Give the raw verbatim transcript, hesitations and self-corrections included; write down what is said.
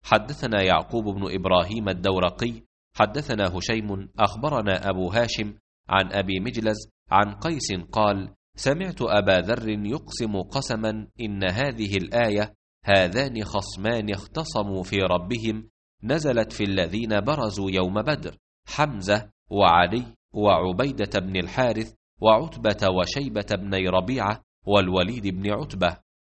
حدثنا يعقوب بن إبراهيم الدورقي حدثنا هشيم أخبرنا أبو هاشم عن أبي مجلز عن قيس قال: سمعت أبا ذر يقسم قسما إن هذه الآية هذان خصمان اختصموا في ربهم نزلت في الذين برزوا يوم بدر، حمزة وعلي وعبيدة بن الحارث وعتبة وشيبة بن ربيعة والوليد بن عتبة،